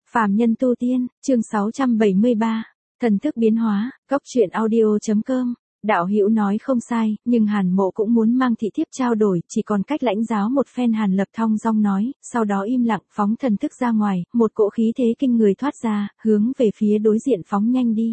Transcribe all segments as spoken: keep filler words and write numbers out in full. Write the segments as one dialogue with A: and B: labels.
A: Phàm nhân tu tiên, chương sáu trăm bảy mươi ba, thần thức biến hóa, góc truyện audio.com. Đạo hữu nói không sai, nhưng Hàn Mộ cũng muốn mang thị thiếp trao đổi, chỉ còn cách lãnh giáo một phen. Hàn Lập thong dong nói, sau đó im lặng phóng thần thức ra ngoài, một cỗ khí thế kinh người thoát ra, hướng về phía đối diện phóng nhanh đi.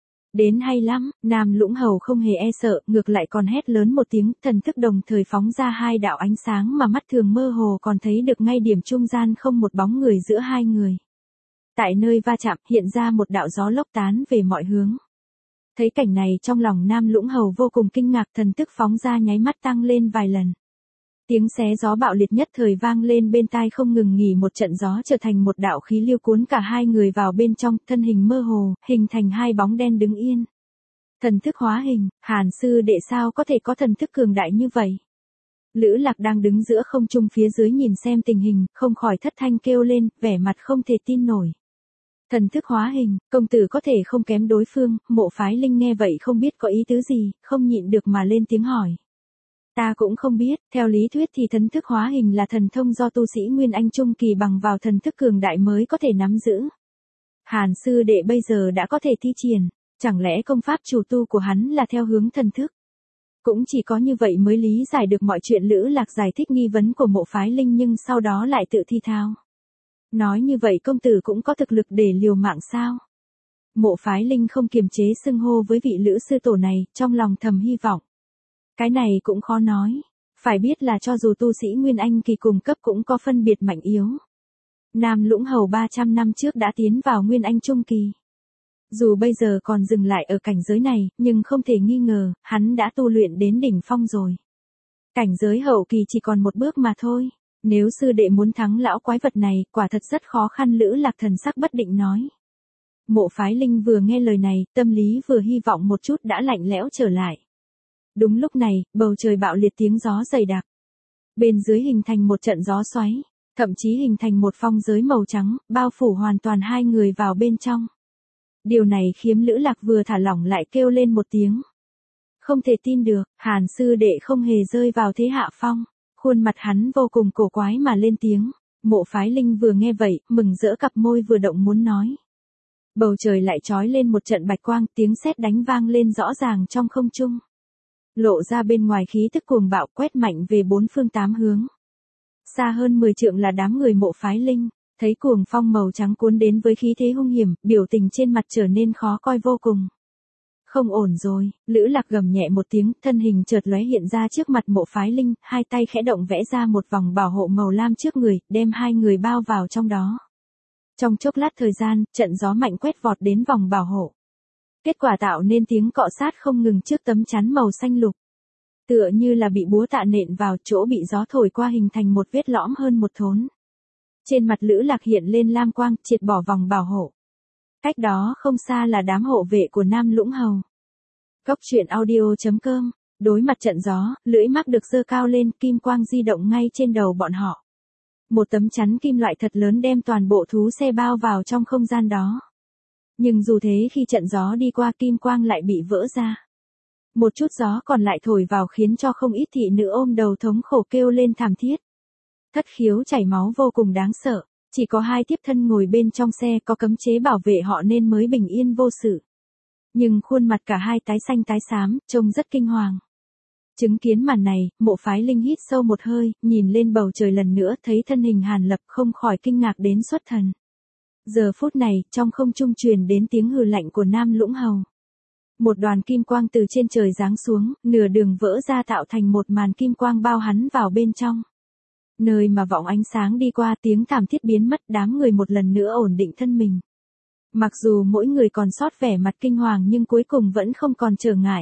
A: Đến hay lắm, Nam Lũng Hầu không hề e sợ, ngược lại còn hét lớn một tiếng, thần thức đồng thời phóng ra hai đạo ánh sáng mà mắt thường mơ hồ còn thấy được ngay điểm trung gian không một bóng người giữa hai người. Tại nơi va chạm, hiện ra một đạo gió lốc tán về mọi hướng. Thấy cảnh này trong lòng Nam Lũng Hầu vô cùng kinh ngạc, thần thức phóng ra nháy mắt tăng lên vài lần. Tiếng xé gió bạo liệt nhất thời vang lên bên tai không ngừng nghỉ, một trận gió trở thành một đạo khí lưu cuốn cả hai người vào bên trong, thân hình mơ hồ, hình thành hai bóng đen đứng yên. Thần thức hóa hình, Hàn sư đệ sao có thể có thần thức cường đại như vậy? Lữ Lạc đang đứng giữa không trung phía dưới nhìn xem tình hình, không khỏi thất thanh kêu lên, vẻ mặt không thể tin nổi. Thần thức hóa hình, công tử có thể không kém đối phương. Mộ Phái Linh nghe vậy không biết có ý tứ gì, không nhịn được mà lên tiếng hỏi. Ta cũng không biết, theo lý thuyết thì thần thức hóa hình là thần thông do tu sĩ Nguyên Anh Trung Kỳ bằng vào thần thức cường đại mới có thể nắm giữ. Hàn sư đệ bây giờ đã có thể thi triển, chẳng lẽ công pháp chủ tu của hắn là theo hướng thần thức? Cũng chỉ có như vậy mới lý giải được mọi chuyện. Lữ Lạc giải thích nghi vấn của Mộ Phái Linh nhưng sau đó lại tự thi thao. Nói như vậy công tử cũng có thực lực để liều mạng sao? Mộ Phái Linh không kiềm chế xưng hô với vị Lữ sư tổ này, trong lòng thầm hy vọng. Cái này cũng khó nói, phải biết là cho dù tu sĩ Nguyên Anh Kỳ cùng cấp cũng có phân biệt mạnh yếu. Nam Lũng Hầu ba trăm năm trước đã tiến vào Nguyên Anh Trung Kỳ. Dù bây giờ còn dừng lại ở cảnh giới này, nhưng không thể nghi ngờ, hắn đã tu luyện đến đỉnh phong rồi. Cảnh giới hậu kỳ chỉ còn một bước mà thôi. Nếu sư đệ muốn thắng lão quái vật này, quả thật rất khó khăn. Lữ Lạc thần sắc bất định nói. Mộ Phái Linh vừa nghe lời này, tâm lý vừa hy vọng một chút đã lạnh lẽo trở lại. Đúng lúc này, bầu trời bạo liệt tiếng gió dày đặc. Bên dưới hình thành một trận gió xoáy, thậm chí hình thành một phong giới màu trắng, bao phủ hoàn toàn hai người vào bên trong. Điều này khiến Lữ Lạc vừa thả lỏng lại kêu lên một tiếng. Không thể tin được, Hàn sư đệ không hề rơi vào thế hạ phong. Khuôn mặt hắn vô cùng cổ quái mà lên tiếng. Mộ Phái Linh vừa nghe vậy, mừng rỡ cặp môi vừa động muốn nói. Bầu trời lại trói lên một trận bạch quang, tiếng sét đánh vang lên rõ ràng trong không trung. Lộ ra bên ngoài khí tức cuồng bạo quét mạnh về bốn phương tám hướng. Xa hơn mười trượng là đám người Mộ Phái Linh, thấy cuồng phong màu trắng cuốn đến với khí thế hung hiểm, biểu tình trên mặt trở nên khó coi vô cùng. Không ổn rồi, Lữ Lạc gầm nhẹ một tiếng, thân hình chợt lóe hiện ra trước mặt Mộ Phái Linh, hai tay khẽ động vẽ ra một vòng bảo hộ màu lam trước người, đem hai người bao vào trong đó. Trong chốc lát thời gian, trận gió mạnh quét vọt đến vòng bảo hộ. Kết quả tạo nên tiếng cọ sát không ngừng trước tấm chắn màu xanh lục. Tựa như là bị búa tạ nện vào, chỗ bị gió thổi qua hình thành một vết lõm hơn một thốn. Trên mặt Lữ Lạc hiện lên lam quang, triệt bỏ vòng bảo hộ. Cách đó không xa là đám hộ vệ của Nam Lũng Hầu. Góc truyện audio.com. Đối mặt trận gió, lưỡi mác được giơ cao lên, kim quang di động ngay trên đầu bọn họ. Một tấm chắn kim loại thật lớn đem toàn bộ thú xe bao vào trong không gian đó. Nhưng dù thế khi trận gió đi qua, kim quang lại bị vỡ ra. Một chút gió còn lại thổi vào khiến cho không ít thị nữ ôm đầu thống khổ kêu lên thảm thiết. Thất khiếu chảy máu vô cùng đáng sợ. Chỉ có hai thiếp thân ngồi bên trong xe, có cấm chế bảo vệ họ nên mới bình yên vô sự. Nhưng khuôn mặt cả hai tái xanh tái xám, trông rất kinh hoàng. Chứng kiến màn này, Mộ Phái Linh hít sâu một hơi, nhìn lên bầu trời lần nữa, thấy thân hình Hàn Lập không khỏi kinh ngạc đến xuất thần. Giờ phút này, trong không trung truyền đến tiếng hừ lạnh của Nam Lũng Hầu. Một đoàn kim quang từ trên trời giáng xuống, nửa đường vỡ ra tạo thành một màn kim quang bao hắn vào bên trong. Nơi mà vọng ánh sáng đi qua, tiếng thảm thiết biến mất, đám người một lần nữa ổn định thân mình. Mặc dù mỗi người còn sót vẻ mặt kinh hoàng nhưng cuối cùng vẫn không còn trở ngại.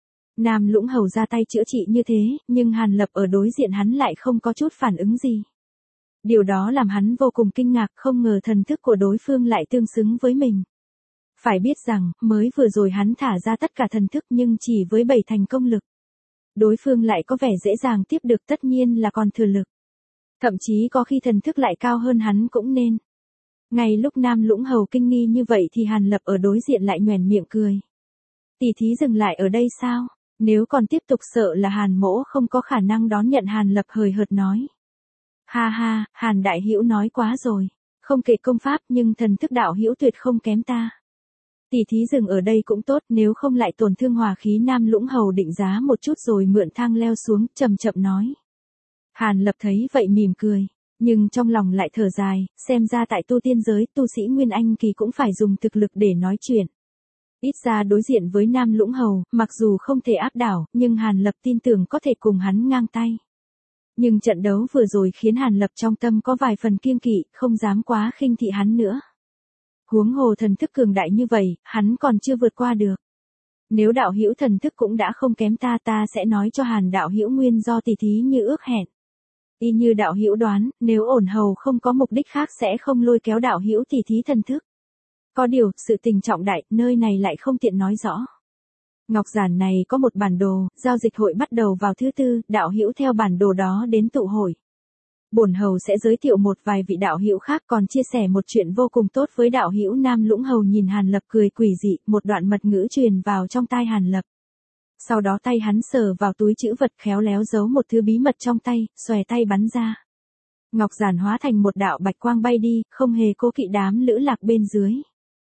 A: Nam Lũng Hầu ra tay chữa trị như thế, nhưng Hàn Lập ở đối diện hắn lại không có chút phản ứng gì. Điều đó làm hắn vô cùng kinh ngạc, không ngờ thần thức của đối phương lại tương xứng với mình. Phải biết rằng, mới vừa rồi hắn thả ra tất cả thần thức nhưng chỉ với bảy thành công lực. Đối phương lại có vẻ dễ dàng tiếp được, tất nhiên là còn thừa lực. Thậm chí có khi thần thức lại cao hơn hắn cũng nên. Ngay lúc Nam Lũng Hầu kinh nghi như vậy thì Hàn Lập ở đối diện lại nhoẻn miệng cười. Tỷ thí dừng lại ở đây sao? Nếu còn tiếp tục sợ là Hàn mỗ không có khả năng đón nhận. Hàn Lập hời hợt nói. Ha ha, Hàn đại hữu nói quá rồi. Không kể công pháp nhưng thần thức đạo hữu tuyệt không kém ta. Tỷ thí dừng ở đây cũng tốt, nếu không lại tổn thương hòa khí. Nam Lũng Hầu định giá một chút rồi mượn thang leo xuống, chậm chậm nói. Hàn Lập thấy vậy mỉm cười, nhưng trong lòng lại thở dài, xem ra tại tu tiên giới, tu sĩ Nguyên Anh kỳ cũng phải dùng thực lực để nói chuyện. Ít ra đối diện với Nam Lũng Hầu, mặc dù không thể áp đảo, nhưng Hàn Lập tin tưởng có thể cùng hắn ngang tay. Nhưng trận đấu vừa rồi khiến Hàn Lập trong tâm có vài phần kiêng kỵ, không dám quá khinh thị hắn nữa. Huống hồ thần thức cường đại như vậy, hắn còn chưa vượt qua được. Nếu đạo hữu thần thức cũng đã không kém ta, ta sẽ nói cho Hàn đạo hữu nguyên do tỉ thí như ước hẹn. Y như đạo hữu đoán, nếu ổn hầu không có mục đích khác sẽ không lôi kéo đạo hữu tỉ thí thần thức. Có điều, sự tình trọng đại, nơi này lại không tiện nói rõ. Ngọc giản này có một bản đồ, giao dịch hội bắt đầu vào thứ tư, đạo hữu theo bản đồ đó đến tụ hội. Bổn hầu sẽ giới thiệu một vài vị đạo hữu khác, còn chia sẻ một chuyện vô cùng tốt với đạo hữu. Nam Lũng Hầu nhìn Hàn Lập cười quỷ dị, một đoạn mật ngữ truyền vào trong tai Hàn Lập. Sau đó tay hắn sờ vào túi trữ vật, khéo léo giấu một thứ bí mật trong tay, xòe tay bắn ra. Ngọc giản hóa thành một đạo bạch quang bay đi, không hề cố kỵ đám lữ lạc bên dưới.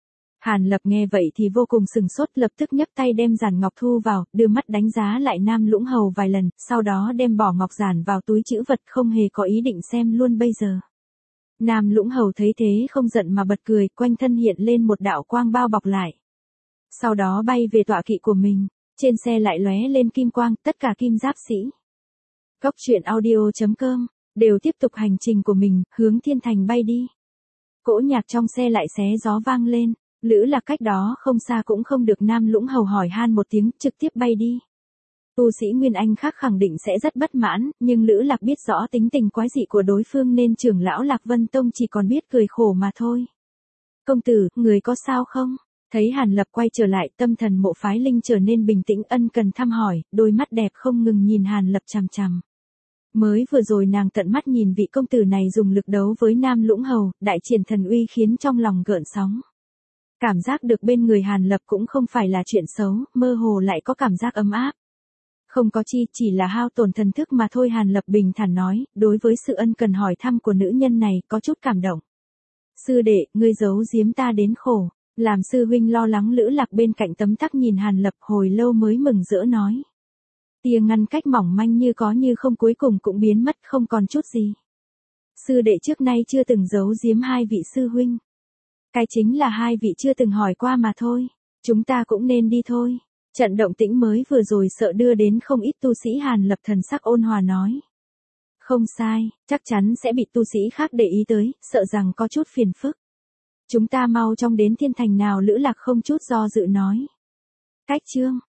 A: Hàn Lập nghe vậy thì vô cùng sừng sốt, lập tức nhấc tay đem giản ngọc thu vào, đưa mắt đánh giá lại Nam Lũng Hầu vài lần, sau đó đem bỏ ngọc giản vào túi trữ vật, không hề có ý định xem luôn bây giờ. Nam Lũng Hầu thấy thế không giận mà bật cười, quanh thân hiện lên một đạo quang bao bọc lại. Sau đó bay về tọa kỵ của mình, trên xe lại lóe lên kim quang, tất cả kim giáp sĩ. Cốc truyện audio chấm com đều tiếp tục hành trình của mình, hướng Thiên Thành bay đi. Cỗ nhạc trong xe lại xé gió vang lên. Lữ Lạc cách đó không xa cũng không được Nam Lũng Hầu hỏi han một tiếng, trực tiếp bay đi. Tu sĩ Nguyên Anh khác khẳng định sẽ rất bất mãn, nhưng Lữ Lạc biết rõ tính tình quái dị của đối phương nên trưởng lão Lạc Vân Tông chỉ còn biết cười khổ mà thôi. Công tử, người có sao không? Thấy Hàn Lập quay trở lại, tâm thần Mộ Phái Linh trở nên bình tĩnh, ân cần thăm hỏi, đôi mắt đẹp không ngừng nhìn Hàn Lập chằm chằm. Mới vừa rồi nàng tận mắt nhìn vị công tử này dùng lực đấu với Nam Lũng Hầu, đại triển thần uy khiến trong lòng gợn sóng. Cảm giác được bên người Hàn Lập cũng không phải là chuyện xấu, mơ hồ lại có cảm giác ấm áp. Không có chi, chỉ là hao tổn thần thức mà thôi. Hàn Lập bình thản nói, đối với sự ân cần hỏi thăm của nữ nhân này, có chút cảm động. Sư đệ, ngươi giấu giếm ta đến khổ, làm sư huynh lo lắng. Lữ Lạc bên cạnh tấm tắc nhìn Hàn Lập hồi lâu mới mừng rỡ nói. Tia ngăn cách mỏng manh như có như không cuối cùng cũng biến mất, không còn chút gì. Sư đệ trước nay chưa từng giấu giếm hai vị sư huynh. Cái chính là hai vị chưa từng hỏi qua mà thôi. Chúng ta cũng nên đi thôi. Trận động tĩnh mới vừa rồi sợ đưa đến không ít tu sĩ. Hàn Lập thần sắc ôn hòa nói. Không sai, chắc chắn sẽ bị tu sĩ khác để ý tới, sợ rằng có chút phiền phức. Chúng ta mau chóng đến Thiên Thành nào. Lữ Lạc không chút do dự nói. Cách chương